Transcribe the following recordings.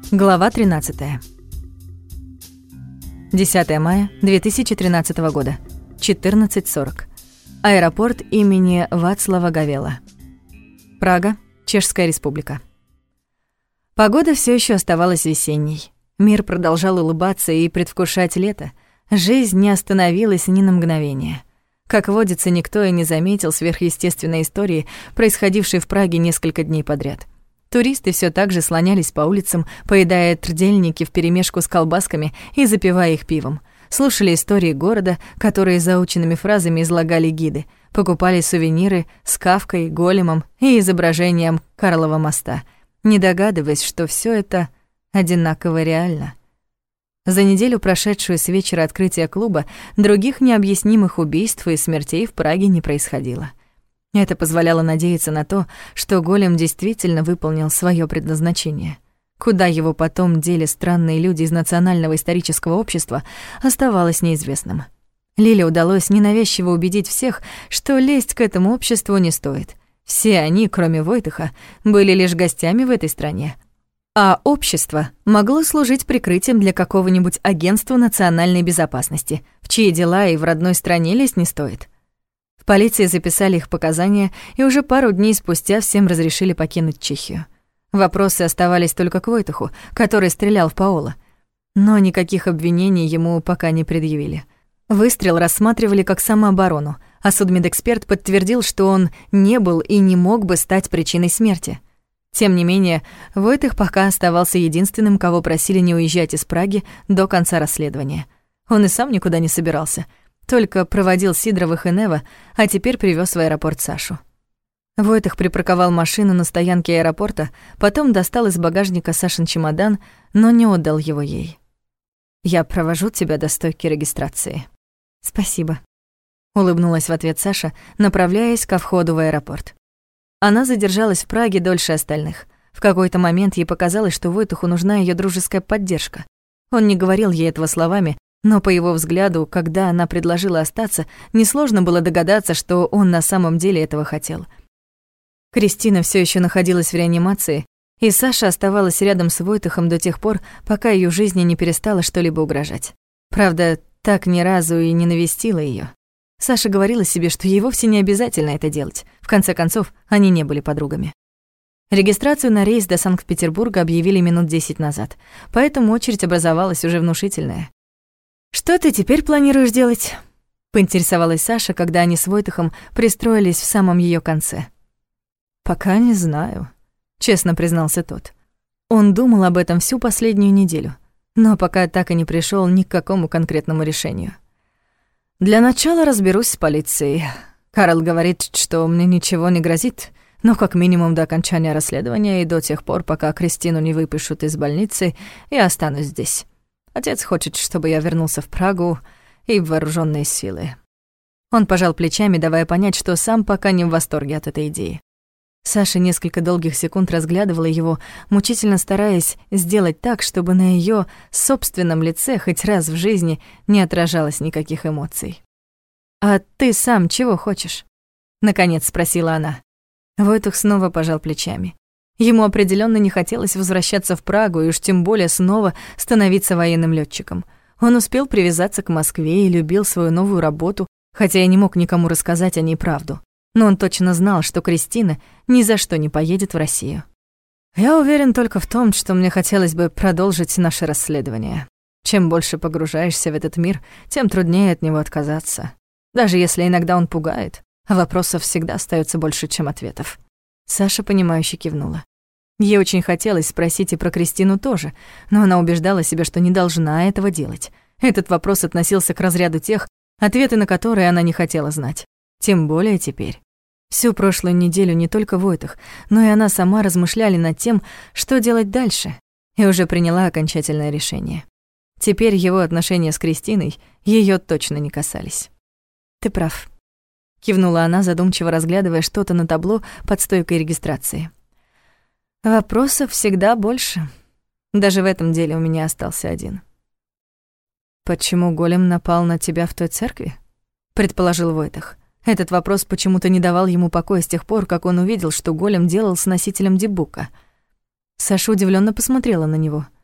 Глава 13. 10 мая 2013 года. 14:40. Аэропорт имени Вацлава Гавела. Прага, Чешская Республика. Погода все еще оставалась весенней. Мир продолжал улыбаться и предвкушать лето. Жизнь не остановилась ни на мгновение. Как водится, никто и не заметил сверхъестественной истории, происходившей в Праге несколько дней подряд. Туристы все так же слонялись по улицам, поедая трдельники вперемешку с колбасками и запивая их пивом. Слушали истории города, которые заученными фразами излагали гиды, покупали сувениры с Кафкой, Големом и изображением Карлова моста, не догадываясь, что все это одинаково реально. За неделю, прошедшую с вечера открытия клуба, других необъяснимых убийств и смертей в Праге не происходило. Это позволяло надеяться на то, что Голем действительно выполнил своё предназначение. Куда его потом дели странные люди из Национального исторического общества, оставалось неизвестным. Лиле удалось ненавязчиво убедить всех, что лезть к этому обществу не стоит. Все они, кроме Войтыха, были лишь гостями в этой стране. А общество могло служить прикрытием для какого-нибудь агентства национальной безопасности, в чьи дела и в родной стране лезть не стоит. В полиции записали их показания, и уже пару дней спустя всем разрешили покинуть Чехию. Вопросы оставались только к Войтыху, который стрелял в Паола. Но никаких обвинений ему пока не предъявили. Выстрел рассматривали как самооборону, а судмедэксперт подтвердил, что он не был и не мог бы стать причиной смерти. Тем не менее, Войтых пока оставался единственным, кого просили не уезжать из Праги до конца расследования. Он и сам никуда не собирался, только проводил Сидоровых и Нева, а теперь привёз в аэропорт Сашу. Войтых припарковал машину на стоянке аэропорта, потом достал из багажника Сашин чемодан, но не отдал его ей. «Я провожу тебя до стойки регистрации». «Спасибо», — улыбнулась в ответ Саша, направляясь ко входу в аэропорт. Она задержалась в Праге дольше остальных. В какой-то момент ей показалось, что Войтуху нужна её дружеская поддержка. Он не говорил ей этого словами, но по его взгляду, когда она предложила остаться, несложно было догадаться, что он на самом деле этого хотел. Кристина всё ещё находилась в реанимации, и Саша оставалась рядом с Войтыхом до тех пор, пока её жизни не перестало что-либо угрожать. Правда, так ни разу и не навестила её. Саша говорила себе, что ей вовсе не обязательно это делать. В конце концов, они не были подругами. Регистрацию на рейс до Санкт-Петербурга объявили минут 10 назад, поэтому очередь образовалась уже внушительная. «Что ты теперь планируешь делать?» — поинтересовалась Саша, когда они с Войтыхом пристроились в самом её конце. «Пока не знаю», — честно признался тот. Он думал об этом всю последнюю неделю, но пока так и не пришёл ни к какому конкретному решению. «Для начала разберусь с полицией. Карл говорит, что мне ничего не грозит, но как минимум до окончания расследования и до тех пор, пока Кристину не выпишут из больницы, я останусь здесь. Отец хочет, чтобы я вернулся в Прагу и в вооружённые силы». Он пожал плечами, давая понять, что сам пока не в восторге от этой идеи. Саша несколько долгих секунд разглядывала его, мучительно стараясь сделать так, чтобы на её собственном лице хоть раз в жизни не отражалось никаких эмоций. «А ты сам чего хочешь?» — наконец спросила она. Войтых снова пожал плечами. Ему определённо не хотелось возвращаться в Прагу и уж тем более снова становиться военным лётчиком. Он успел привязаться к Москве и любил свою новую работу, хотя и не мог никому рассказать о ней правду. Но он точно знал, что Кристина ни за что не поедет в Россию. «Я уверен только в том, что мне хотелось бы продолжить наше расследование. Чем больше погружаешься в этот мир, тем труднее от него отказаться. Даже если иногда он пугает, а вопросов всегда остаётся больше, чем ответов». Саша, понимающе кивнула. Ей очень хотелось спросить и про Кристину тоже, но она убеждала себя, что не должна этого делать. Этот вопрос относился к разряду тех, ответы на которые она не хотела знать. Тем более теперь. Всю прошлую неделю не только Войтых, но и она сама размышляли над тем, что делать дальше, и уже приняла окончательное решение. Теперь его отношения с Кристиной её точно не касались. «Ты прав», — кивнула она, задумчиво разглядывая что-то на табло под стойкой регистрации. «Вопросов всегда больше. Даже в этом деле у меня остался один». «Почему Голем напал на тебя в той церкви?» — предположил Войтых. Этот вопрос почему-то не давал ему покоя с тех пор, как он увидел, что Голем делал с носителем дипбука. Саша удивлённо посмотрела на него.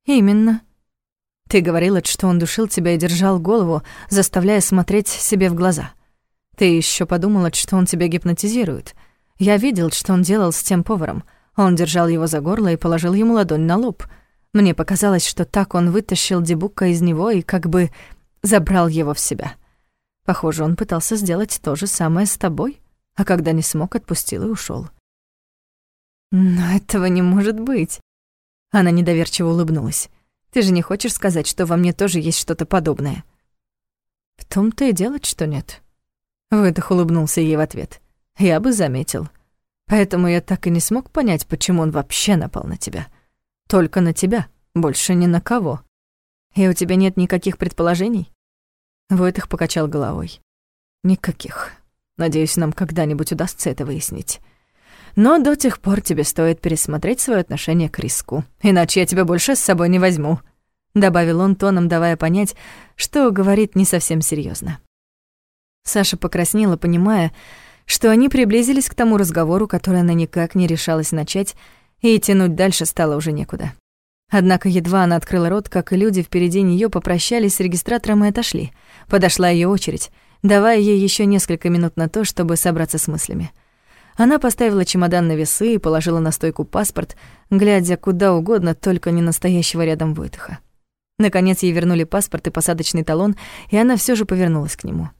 Именно. Ты говорила, что он душил тебя и держал голову, заставляя смотреть себе в глаза. Ты еще подумала, что он тебя гипнотизирует. Я видел, что он делал с тем поваром. Он держал его за горло и положил ему ладонь на лоб. Мне показалось, что так он вытащил Дибука из него и как бы забрал его в себя. Похоже, он пытался сделать то же самое с тобой, а когда не смог, отпустил и ушел. Но этого не может быть. Она недоверчиво улыбнулась. Ты же не хочешь сказать, что во мне тоже есть что-то подобное? В том-то и дело, что нет. Выдох улыбнулся ей в ответ. Я бы заметил. Поэтому я так и не смог понять, почему он вообще напал на тебя. Только на тебя, больше ни на кого. И у тебя нет никаких предположений? Войтых покачал головой. Никаких. Надеюсь, нам когда-нибудь удастся это выяснить. Но до тех пор тебе стоит пересмотреть своё отношение к риску, иначе я тебя больше с собой не возьму», — добавил он тоном, давая понять, что говорит не совсем серьёзно. Саша покраснела, понимая, что они приблизились к тому разговору, который она никак не решалась начать, и тянуть дальше стало уже некуда. Однако едва она открыла рот, как и люди впереди неё попрощались с регистратором и отошли. Подошла её очередь, давая ей ещё несколько минут на то, чтобы собраться с мыслями. Она поставила чемодан на весы и положила на стойку паспорт, глядя куда угодно, только не настоящего рядом Войтыха. Наконец ей вернули паспорт и посадочный талон, и она всё же повернулась к нему.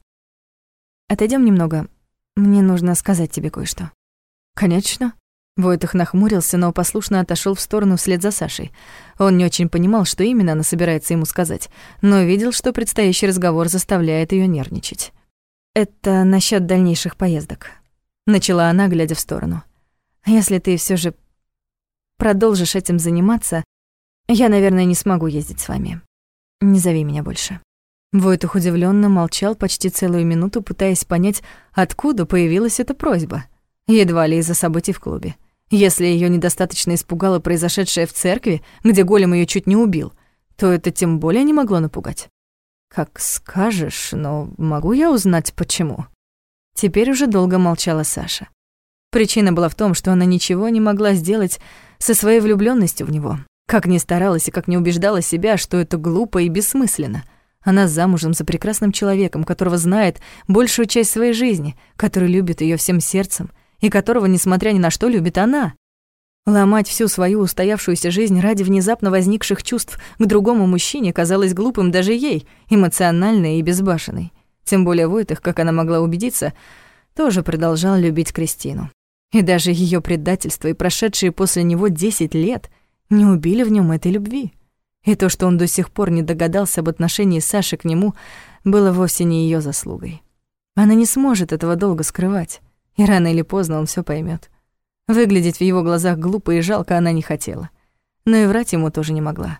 «Отойдём немного. Мне нужно сказать тебе кое-что». «Конечно». Войтых нахмурился, но послушно отошёл в сторону вслед за Сашей. Он не очень понимал, что именно она собирается ему сказать, но видел, что предстоящий разговор заставляет её нервничать. «Это насчёт дальнейших поездок», — начала она, глядя в сторону. «Если ты всё же продолжишь этим заниматься, я, наверное, не смогу ездить с вами. Не зови меня больше». Войтых удивлённо молчал почти целую минуту, пытаясь понять, откуда появилась эта просьба. Едва ли из-за событий в клубе. Если её недостаточно испугало произошедшее в церкви, где голем её чуть не убил, то это тем более не могло напугать. «Как скажешь, но могу я узнать, почему?» Теперь уже долго молчала Саша. Причина была в том, что она ничего не могла сделать со своей влюблённостью в него. Как ни старалась и как ни убеждала себя, что это глупо и бессмысленно. Она замужем за прекрасным человеком, которого знает большую часть своей жизни, который любит её всем сердцем и которого, несмотря ни на что, любит она. Ломать всю свою устоявшуюся жизнь ради внезапно возникших чувств к другому мужчине казалось глупым даже ей, эмоциональной и безбашенной. Тем более Войтых, как она могла убедиться, тоже продолжал любить Кристину. И даже её предательство и прошедшие после него 10 лет не убили в нём этой любви. И то, что он до сих пор не догадался об отношении Саши к нему, было вовсе не её заслугой. Она не сможет этого долго скрывать, и рано или поздно он всё поймёт. Выглядеть в его глазах глупо и жалко она не хотела, но и врать ему тоже не могла.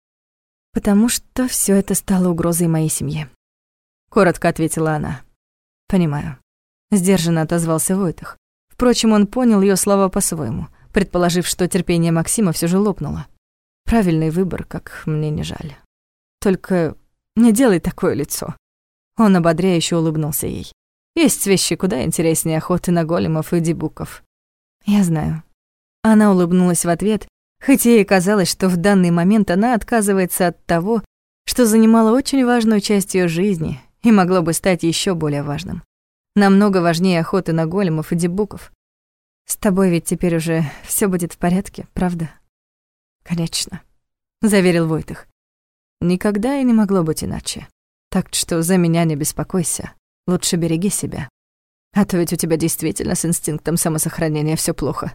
«Потому что всё это стало угрозой моей семье», — коротко ответила она. «Понимаю», — сдержанно отозвался Войтых. Впрочем, он понял её слова по-своему, предположив, что терпение Максима всё же лопнуло. «Правильный выбор, как мне не жаль. Только не делай такое лицо». Он ободряюще улыбнулся ей. «Есть вещи куда интереснее охоты на големов и дибуков». «Я знаю». Она улыбнулась в ответ, хоть ей казалось, что в данный момент она отказывается от того, что занимало очень важную часть её жизни и могло бы стать ещё более важным. Намного важнее охоты на големов и дибуков. «С тобой ведь теперь уже всё будет в порядке, правда?» «Конечно», — заверил Войтых. «Никогда и не могло быть иначе. Так что за меня не беспокойся. Лучше береги себя. А то ведь у тебя действительно с инстинктом самосохранения всё плохо».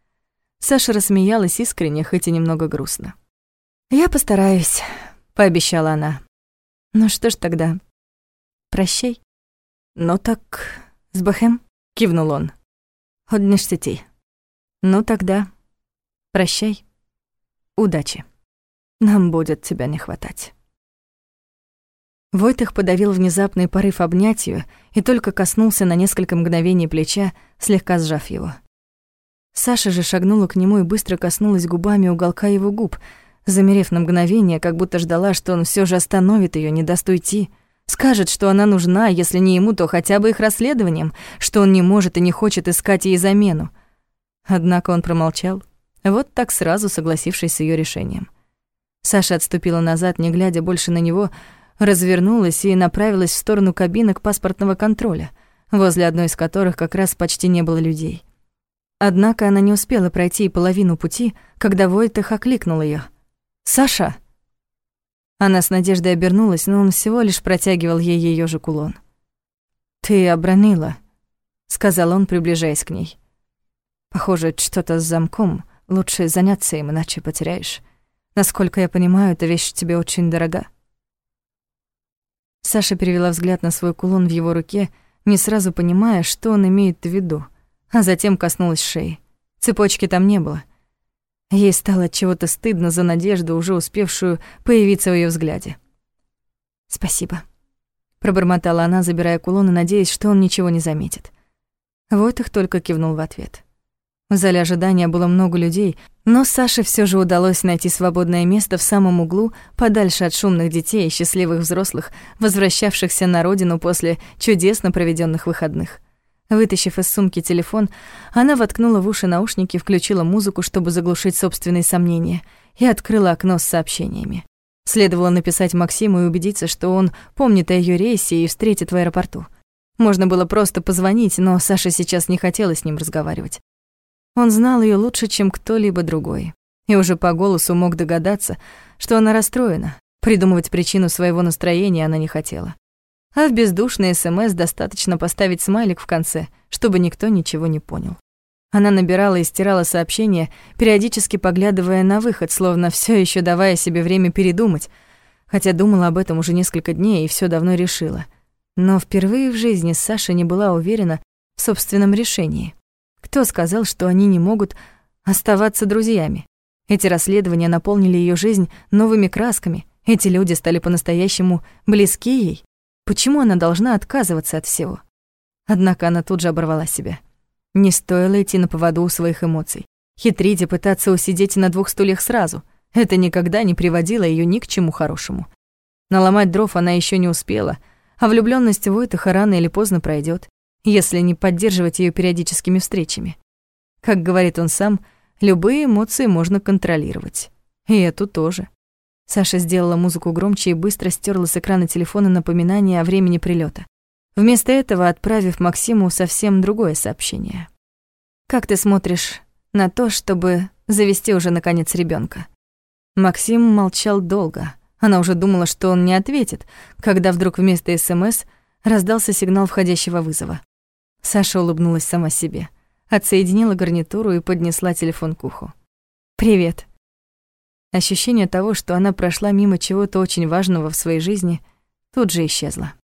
Саша рассмеялась искренне, хоть и немного грустно. «Я постараюсь», — пообещала она. «Ну что ж тогда, прощай». «Ну так, с Бэхэм?» — кивнул он. «Одниш сети. Ну тогда, прощай. Удачи. Нам будет тебя не хватать». Войтых подавил внезапный порыв обнять её и только коснулся на несколько мгновений плеча, слегка сжав его. Саша же шагнула к нему и быстро коснулась губами уголка его губ, замерев на мгновение, как будто ждала, что он всё же остановит её, не даст уйти, скажет, что она нужна, если не ему, то хотя бы их расследованием, что он не может и не хочет искать ей замену. Однако он промолчал, вот так сразу согласившись с её решением. Саша отступила назад, не глядя больше на него, развернулась и направилась в сторону кабинок паспортного контроля, возле одной из которых как раз почти не было людей. Однако она не успела пройти и половину пути, когда Войтех окликнул её. «Саша!» Она с надеждой обернулась, но он всего лишь протягивал ей её же кулон. «Ты обронила», — сказал он, приближаясь к ней. «Похоже, что-то с замком. Лучше заняться им, иначе потеряешь. Насколько я понимаю, эта вещь тебе очень дорога». Саша перевела взгляд на свой кулон в его руке, не сразу понимая, что он имеет в виду, а затем коснулась шеи. Цепочки там не было. Ей стало от чего-то стыдно за надежду, уже успевшую появиться в её взгляде. «Спасибо», — пробормотала она, забирая кулон и надеясь, что он ничего не заметит. Войтех только кивнул в ответ. В зале ожидания было много людей, но Саше всё же удалось найти свободное место в самом углу, подальше от шумных детей и счастливых взрослых, возвращавшихся на родину после чудесно проведённых выходных. Вытащив из сумки телефон, она воткнула в уши наушники, включила музыку, чтобы заглушить собственные сомнения, и открыла окно с сообщениями. Следовало написать Максиму и убедиться, что он помнит о её рейсе и встретит в аэропорту. Можно было просто позвонить, но Саше сейчас не хотелось с ним разговаривать. Он знал её лучше, чем кто-либо другой, и уже по голосу мог догадаться, что она расстроена. Придумывать причину своего настроения она не хотела. А в бездушный СМС достаточно поставить смайлик в конце, чтобы никто ничего не понял. Она набирала и стирала сообщения, периодически поглядывая на выход, словно всё ещё давая себе время передумать, хотя думала об этом уже несколько дней и всё давно решила. Но впервые в жизни Саша не была уверена в собственном решении. Кто сказал, что они не могут оставаться друзьями? Эти расследования наполнили её жизнь новыми красками, эти люди стали по-настоящему близки ей. Почему она должна отказываться от всего? Однако она тут же оборвала себя. Не стоило идти на поводу у своих эмоций. Хитрить и пытаться усидеть на двух стульях сразу. Это никогда не приводило её ни к чему хорошему. Наломать дров она ещё не успела, а влюблённость в Войтеха рано или поздно пройдёт, если не поддерживать её периодическими встречами. Как говорит он сам, любые эмоции можно контролировать. И эту тоже. Саша сделала музыку громче и быстро стёрла с экрана телефона напоминание о времени прилёта. Вместо этого отправив Максиму совсем другое сообщение. «Как ты смотришь на то, чтобы завести уже, наконец, ребёнка?» Максим молчал долго. Она уже думала, что он не ответит, когда вдруг вместо СМС раздался сигнал входящего вызова. Саша улыбнулась сама себе, отсоединила гарнитуру и поднесла телефон к уху. «Привет». Ощущение того, что она прошла мимо чего-то очень важного в своей жизни, тут же исчезло.